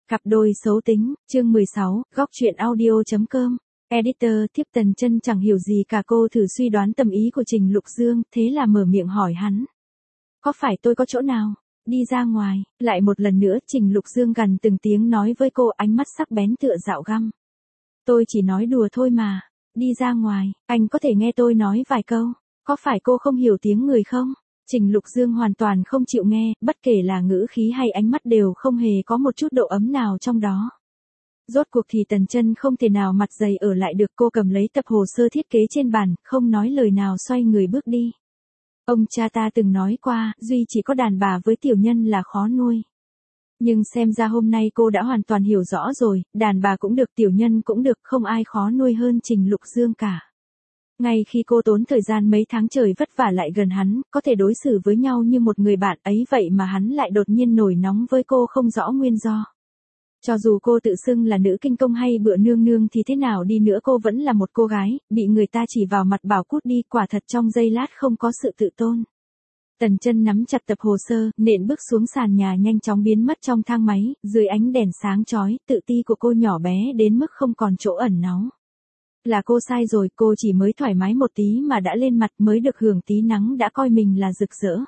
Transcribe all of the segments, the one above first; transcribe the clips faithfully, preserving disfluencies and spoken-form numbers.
Cặp đôi xấu tính, chương mười sáu, góc truyện audio.com. Editor tiếp Tần Chân chẳng hiểu gì cả, cô thử suy đoán tâm ý của Trình Lục Dương, thế là mở miệng hỏi hắn. Có phải tôi có chỗ nào? Đi ra ngoài, lại một lần nữa Trình Lục Dương gằn từng tiếng nói với cô, ánh mắt sắc bén tựa dạo găm. Tôi chỉ nói đùa thôi mà, đi ra ngoài, anh có thể nghe tôi nói vài câu, có phải cô không hiểu tiếng người không? Trình Lục Dương hoàn toàn không chịu nghe, bất kể là ngữ khí hay ánh mắt đều không hề có một chút độ ấm nào trong đó. Rốt cuộc thì Tần Chân không thể nào mặt dày ở lại được, cô cầm lấy tập hồ sơ thiết kế trên bàn, không nói lời nào xoay người bước đi. Ông cha ta từng nói qua, duy chỉ có đàn bà với tiểu nhân là khó nuôi. Nhưng xem ra hôm nay cô đã hoàn toàn hiểu rõ rồi, đàn bà cũng được, tiểu nhân cũng được, không ai khó nuôi hơn Trình Lục Dương cả. Ngay khi cô tốn thời gian mấy tháng trời vất vả lại gần hắn, có thể đối xử với nhau như một người bạn ấy, vậy mà hắn lại đột nhiên nổi nóng với cô không rõ nguyên do. Cho dù cô tự xưng là nữ kinh công hay bựa nương nương thì thế nào đi nữa cô vẫn là một cô gái, bị người ta chỉ vào mặt bảo cút đi, quả thật trong giây lát không có sự tự tôn. Tần Chân nắm chặt tập hồ sơ, nện bước xuống sàn nhà, nhanh chóng biến mất trong thang máy, dưới ánh đèn sáng chói, tự ti của cô nhỏ bé đến mức không còn chỗ ẩn náu. Là cô sai rồi, cô chỉ mới thoải mái một tí mà đã lên mặt, mới được hưởng tí nắng đã coi mình là rực rỡ.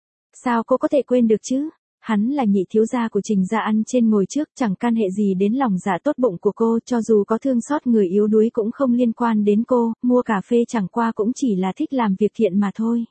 Sao cô có thể quên được chứ? Hắn là nhị thiếu gia của Trình gia, ăn trên ngồi trước, chẳng can hệ gì đến lòng dạ tốt bụng của cô, cho dù có thương xót người yếu đuối cũng không liên quan đến cô, mua cà phê chẳng qua cũng chỉ là thích làm việc thiện mà thôi.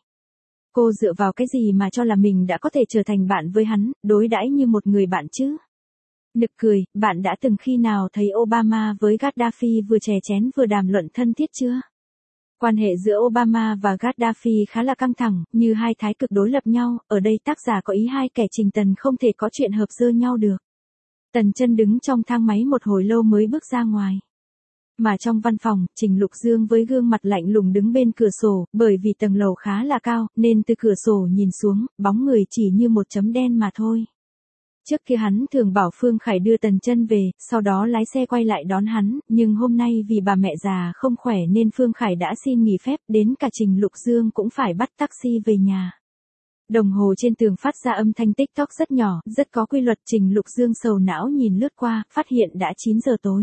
Cô dựa vào cái gì mà cho là mình đã có thể trở thành bạn với hắn, đối đãi như một người bạn chứ? Nực cười, bạn đã từng khi nào thấy Obama với Gaddafi vừa chè chén vừa đàm luận thân thiết chưa? Quan hệ giữa Obama và Gaddafi khá là căng thẳng, như hai thái cực đối lập nhau, ở đây tác giả có ý hai kẻ Trình Tần không thể có chuyện hợp dơ nhau được. Tần Chân đứng trong thang máy một hồi lâu mới bước ra ngoài. Mà trong văn phòng, Trình Lục Dương với gương mặt lạnh lùng đứng bên cửa sổ, bởi vì tầng lầu khá là cao, nên từ cửa sổ nhìn xuống, bóng người chỉ như một chấm đen mà thôi. Trước kia hắn thường bảo Phương Khải đưa Tần Chân về, sau đó lái xe quay lại đón hắn, nhưng hôm nay vì bà mẹ già không khỏe nên Phương Khải đã xin nghỉ phép, đến cả Trình Lục Dương cũng phải bắt taxi về nhà. Đồng hồ trên tường phát ra âm thanh tích tóc rất nhỏ, rất có quy luật. Trình Lục Dương sầu não nhìn lướt qua, phát hiện đã chín giờ tối.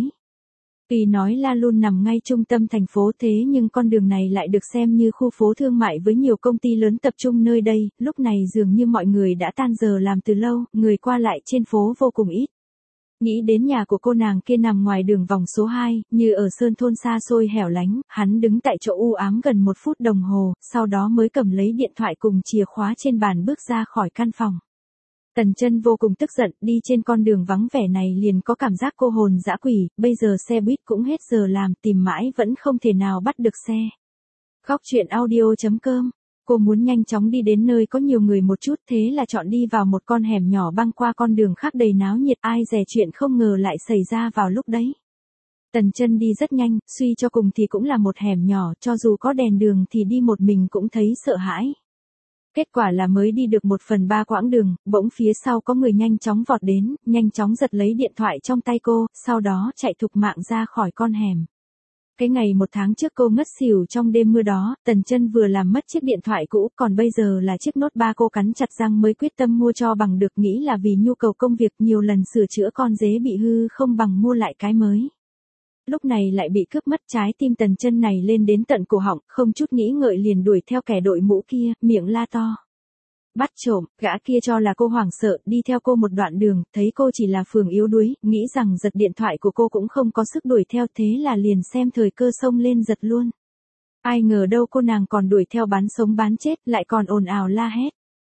Tuy nói La Lun nằm ngay trung tâm thành phố, thế nhưng con đường này lại được xem như khu phố thương mại với nhiều công ty lớn tập trung nơi đây, lúc này dường như mọi người đã tan giờ làm từ lâu, người qua lại trên phố vô cùng ít. Nghĩ đến nhà của cô nàng kia nằm ngoài đường vòng số hai, như ở sơn thôn xa xôi hẻo lánh, hắn đứng tại chỗ u ám gần một phút đồng hồ, sau đó mới cầm lấy điện thoại cùng chìa khóa trên bàn bước ra khỏi căn phòng. Tần Chân vô cùng tức giận, đi trên con đường vắng vẻ này liền có cảm giác cô hồn dã quỷ, bây giờ xe buýt cũng hết giờ làm, tìm mãi vẫn không thể nào bắt được xe. Góc truyện audio.com. Cô muốn nhanh chóng đi đến nơi có nhiều người một chút, thế là chọn đi vào một con hẻm nhỏ băng qua con đường khác đầy náo nhiệt, ai dè chuyện không ngờ lại xảy ra vào lúc đấy. Tần Chân đi rất nhanh, suy cho cùng thì cũng là một hẻm nhỏ, cho dù có đèn đường thì đi một mình cũng thấy sợ hãi. Kết quả là mới đi được một phần ba quãng đường, bỗng phía sau có người nhanh chóng vọt đến, nhanh chóng giật lấy điện thoại trong tay cô, sau đó chạy thục mạng ra khỏi con hẻm. Cái ngày một tháng trước cô ngất xỉu trong đêm mưa đó, Tần Chân vừa làm mất chiếc điện thoại cũ, còn bây giờ là chiếc Note ba, cô cắn chặt răng mới quyết tâm mua cho bằng được, nghĩ là vì nhu cầu công việc, nhiều lần sửa chữa con dế bị hư không bằng mua lại cái mới. Lúc này lại bị cướp mất, trái tim Tần Chân này lên đến tận cổ họng, không chút nghĩ ngợi liền đuổi theo kẻ đội mũ kia, miệng la to. Bắt trộm, gã kia cho là cô hoảng sợ, đi theo cô một đoạn đường, thấy cô chỉ là phường yếu đuối, nghĩ rằng giật điện thoại của cô cũng không có sức đuổi theo, thế là liền xem thời cơ xông lên giật luôn. Ai ngờ đâu cô nàng còn đuổi theo bán sống bán chết, lại còn ồn ào la hét.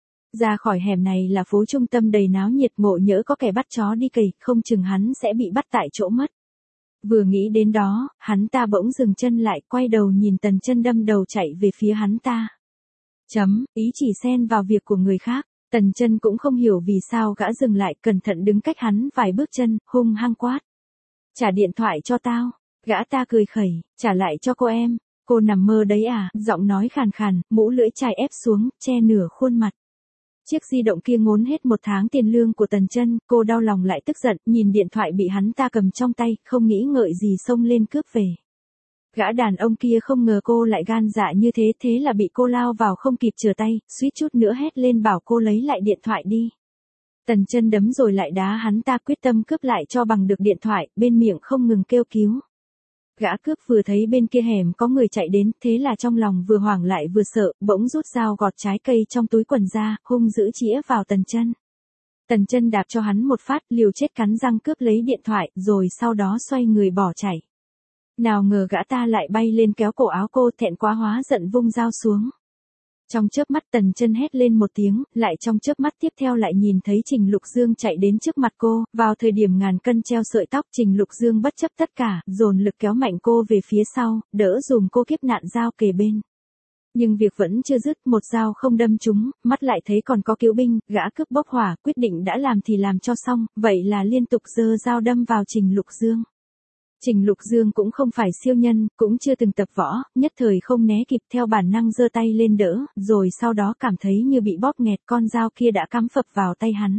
Ra khỏi hẻm này là phố trung tâm đầy náo nhiệt, ngộ nhỡ có kẻ bắt chó đi cày, không chừng hắn sẽ bị bắt tại chỗ mất. Vừa nghĩ đến đó, hắn ta bỗng dừng chân lại, quay đầu nhìn Tần Chân đâm đầu chạy về phía hắn ta. Chấm, ý chỉ xen vào việc của người khác. Tần Chân cũng không hiểu vì sao gã dừng lại, cẩn thận đứng cách hắn vài bước chân, hung hăng quát. Trả điện thoại cho tao. Gã ta cười khẩy, trả lại cho cô em. Cô nằm mơ đấy à, giọng nói khàn khàn, mũ lưỡi chai ép xuống, che nửa khuôn mặt. Chiếc di động kia ngốn hết một tháng tiền lương của Tần Chân, cô đau lòng lại tức giận, nhìn điện thoại bị hắn ta cầm trong tay, không nghĩ ngợi gì xông lên cướp về. Gã đàn ông kia không ngờ cô lại gan dạ như thế, thế là bị cô lao vào không kịp trở tay, suýt chút nữa hét lên bảo cô lấy lại điện thoại đi. Tần Chân đấm rồi lại đá hắn ta, quyết tâm cướp lại cho bằng được điện thoại, bên miệng không ngừng kêu cứu. Gã cướp vừa thấy bên kia hẻm có người chạy đến, thế là trong lòng vừa hoảng lại vừa sợ, bỗng rút dao gọt trái cây trong túi quần ra, hung dữ chĩa vào Tần Chân. Tần Chân đạp cho hắn một phát, liều chết cắn răng cướp lấy điện thoại, rồi sau đó xoay người bỏ chạy. Nào ngờ gã ta lại bay lên kéo cổ áo cô, thẹn quá hóa giận vung dao xuống. Trong chớp mắt Tần Chân hét lên một tiếng, lại trong chớp mắt tiếp theo lại nhìn thấy Trình Lục Dương chạy đến trước mặt cô, vào thời điểm ngàn cân treo sợi tóc, Trình Lục Dương bất chấp tất cả, dồn lực kéo mạnh cô về phía sau, đỡ dùm cô kiếp nạn dao kề bên. Nhưng việc vẫn chưa dứt, một dao không đâm trúng, mắt lại thấy còn có cứu binh, gã cướp bốc hỏa, quyết định đã làm thì làm cho xong, vậy là liên tục giơ dao đâm vào Trình Lục Dương. Trình Lục Dương cũng không phải siêu nhân, cũng chưa từng tập võ, nhất thời không né kịp, theo bản năng giơ tay lên đỡ, rồi sau đó cảm thấy như bị bóp nghẹt, con dao kia đã cắm phập vào tay hắn.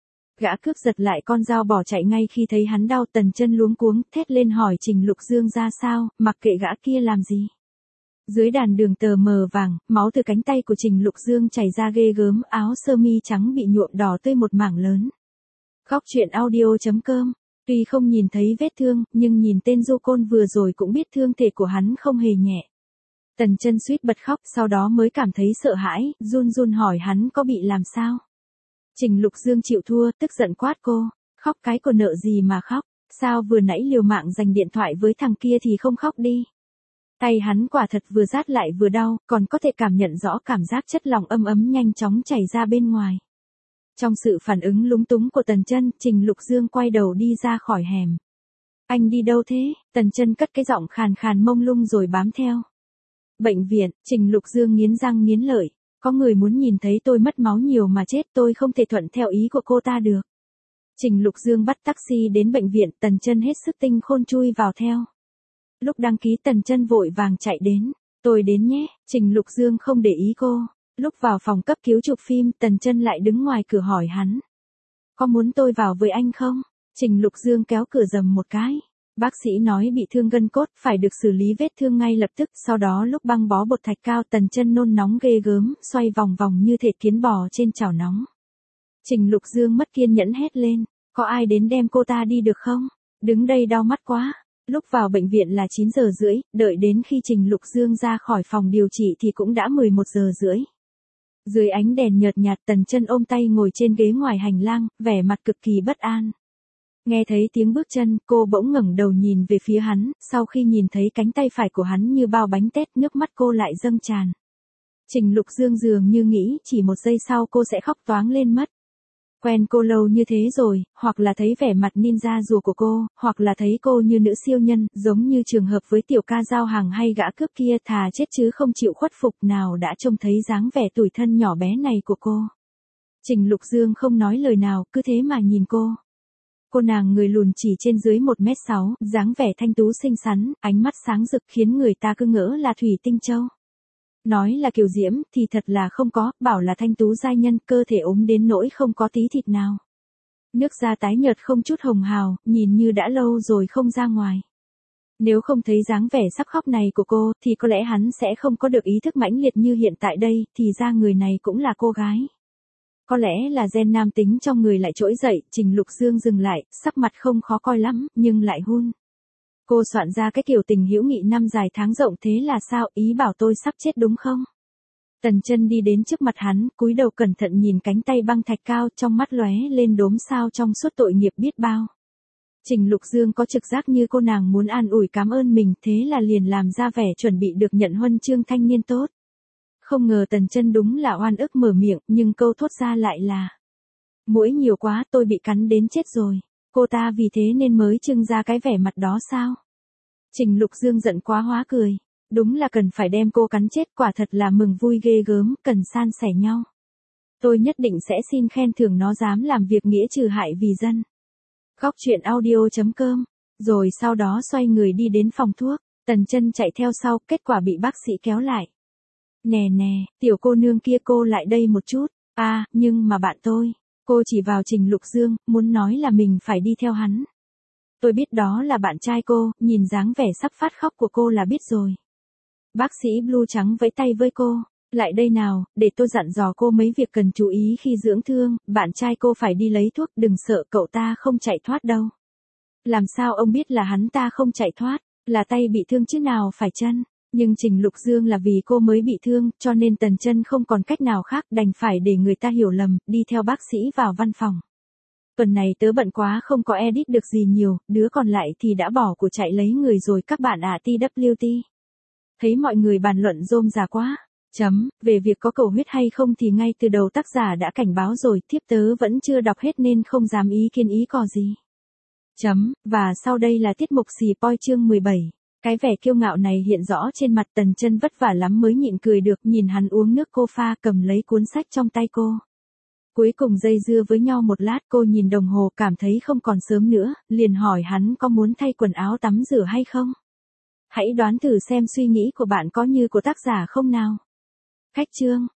Gã cướp giật lại con dao bỏ chạy ngay khi thấy hắn đau. Tần Chân luống cuống, thét lên hỏi Trình Lục Dương ra sao, mặc kệ gã kia làm gì. Dưới đàn đường tờ mờ vàng, máu từ cánh tay của Trình Lục Dương chảy ra ghê gớm, áo sơ mi trắng bị nhuộm đỏ tươi một mảng lớn. Góc truyện audio chấm com. Tuy không nhìn thấy vết thương, nhưng nhìn tên du côn vừa rồi cũng biết thương thể của hắn không hề nhẹ. Tần Chân suýt bật khóc, sau đó mới cảm thấy sợ hãi, run run hỏi hắn có bị làm sao. Trình Lục Dương chịu thua, tức giận quát cô, khóc cái cô nợ gì mà khóc, sao vừa nãy liều mạng giành điện thoại với thằng kia thì không khóc đi. Tay hắn quả thật vừa rát lại vừa đau, còn có thể cảm nhận rõ cảm giác chất lỏng ấm ấm nhanh chóng chảy ra bên ngoài. Trong sự phản ứng lúng túng của Tần Chân, Trình Lục Dương quay đầu đi ra khỏi hẻm. Anh đi đâu thế? Tần Chân cất cái giọng khàn khàn mông lung rồi bám theo. Bệnh viện. Trình Lục Dương nghiến răng nghiến lợi. Có người muốn nhìn thấy tôi mất máu nhiều mà chết, tôi không thể thuận theo ý của cô ta được. Trình Lục Dương bắt taxi đến bệnh viện, Tần Chân hết sức tinh khôn chui vào theo. Lúc đăng ký Tần Chân vội vàng chạy đến. Tôi đến nhé. Trình Lục Dương không để ý cô. Lúc vào phòng cấp cứu chụp phim, Tần Chân lại đứng ngoài cửa hỏi hắn. Có muốn tôi vào với anh không? Trình Lục Dương kéo cửa rầm một cái. Bác sĩ nói bị thương gân cốt, phải được xử lý vết thương ngay lập tức, sau đó lúc băng bó bột thạch cao, Tần Chân nôn nóng ghê gớm, xoay vòng vòng như thịt kiến bò trên chảo nóng. Trình Lục Dương mất kiên nhẫn hét lên, có ai đến đem cô ta đi được không? Đứng đây đau mắt quá. Lúc vào bệnh viện là chín giờ rưỡi, đợi đến khi Trình Lục Dương ra khỏi phòng điều trị thì cũng đã mười một giờ rưỡi. Dưới ánh đèn nhợt nhạt, Tần Chân ôm tay ngồi trên ghế ngoài hành lang, vẻ mặt cực kỳ bất an. Nghe thấy tiếng bước chân, cô bỗng ngẩng đầu nhìn về phía hắn, sau khi nhìn thấy cánh tay phải của hắn như bao bánh tét, nước mắt cô lại dâng tràn. Trình Lục Dương dường như nghĩ chỉ một giây sau cô sẽ khóc toáng lên mất. Quen cô lâu như thế rồi, hoặc là thấy vẻ mặt ninja rùa của cô, hoặc là thấy cô như nữ siêu nhân, giống như trường hợp với tiểu ca giao hàng hay gã cướp kia, thà chết chứ không chịu khuất phục, nào đã trông thấy dáng vẻ tủi thân nhỏ bé này của cô. Trình Lục Dương không nói lời nào, cứ thế mà nhìn cô. Cô nàng người lùn chỉ trên dưới một mét sáu, dáng vẻ thanh tú xinh xắn, ánh mắt sáng rực khiến người ta cứ ngỡ là thủy tinh châu. Nói là kiều diễm thì thật là không có, bảo là thanh tú giai nhân, cơ thể ốm đến nỗi không có tí thịt nào. Nước da tái nhợt không chút hồng hào, nhìn như đã lâu rồi không ra ngoài. Nếu không thấy dáng vẻ sắp khóc này của cô, thì có lẽ hắn sẽ không có được ý thức mãnh liệt như hiện tại đây, thì ra người này cũng là cô gái. Có lẽ là gen nam tính trong người lại trỗi dậy, Trình Lục Dương dừng lại, sắc mặt không khó coi lắm, nhưng lại hun. Cô soạn ra cái kiểu tình hữu nghị năm dài tháng rộng thế là sao, ý bảo tôi sắp chết đúng không? Tần Chân đi đến trước mặt hắn, cúi đầu cẩn thận nhìn cánh tay băng thạch cao, trong mắt lóe lên đốm sao trong suốt tội nghiệp biết bao. Trình Lục Dương có trực giác như cô nàng muốn an ủi cảm ơn mình, thế là liền làm ra vẻ chuẩn bị được nhận huân chương thanh niên tốt. Không ngờ Tần Chân đúng là oan ức mở miệng, nhưng câu thốt ra lại là: "Muỗi nhiều quá, tôi bị cắn đến chết rồi." Cô ta vì thế nên mới trưng ra cái vẻ mặt đó sao? Trình Lục Dương giận quá hóa cười. Đúng là cần phải đem cô cắn chết, quả thật là mừng vui ghê gớm, cần san sẻ nhau. Tôi nhất định sẽ xin khen thưởng nó dám làm việc nghĩa trừ hại vì dân. Góc truyện audio chấm com. Rồi sau đó xoay người đi đến phòng thuốc. Tần Chân chạy theo sau, kết quả bị bác sĩ kéo lại. Nè nè, tiểu cô nương kia, cô lại đây một chút. À, nhưng mà bạn tôi. Cô chỉ vào Trình Lục Dương, muốn nói là mình phải đi theo hắn. Tôi biết đó là bạn trai cô, nhìn dáng vẻ sắp phát khóc của cô là biết rồi. Bác sĩ blue trắng vẫy tay với cô. Lại đây nào, để tôi dặn dò cô mấy việc cần chú ý khi dưỡng thương, bạn trai cô phải đi lấy thuốc, đừng sợ cậu ta không chạy thoát đâu. Làm sao ông biết là hắn ta không chạy thoát, là tay bị thương chứ nào phải chân. Nhưng Trình Lục Dương là vì cô mới bị thương, cho nên Tần Chân không còn cách nào khác, đành phải để người ta hiểu lầm, đi theo bác sĩ vào văn phòng. Tuần này tớ bận quá không có edit được gì nhiều, đứa còn lại thì đã bỏ của chạy lấy người rồi các bạn ạ. tê vê tê. Thấy mọi người bàn luận rôm rà quá. Chấm, về việc có cầu huyết hay không thì ngay từ đầu tác giả đã cảnh báo rồi, thiếp tớ vẫn chưa đọc hết nên không dám ý kiến ý cò gì. Chấm, và sau đây là tiết mục xì poi chương mười bảy. Cái vẻ kiêu ngạo này hiện rõ trên mặt Tần Chân, vất vả lắm mới nhịn cười được, nhìn hắn uống nước cô pha, cầm lấy cuốn sách trong tay cô. Cuối cùng dây dưa với nhau một lát, cô nhìn đồng hồ cảm thấy không còn sớm nữa, liền hỏi hắn có muốn thay quần áo tắm rửa hay không. Hãy đoán thử xem suy nghĩ của bạn có như của tác giả không nào. Khách chương.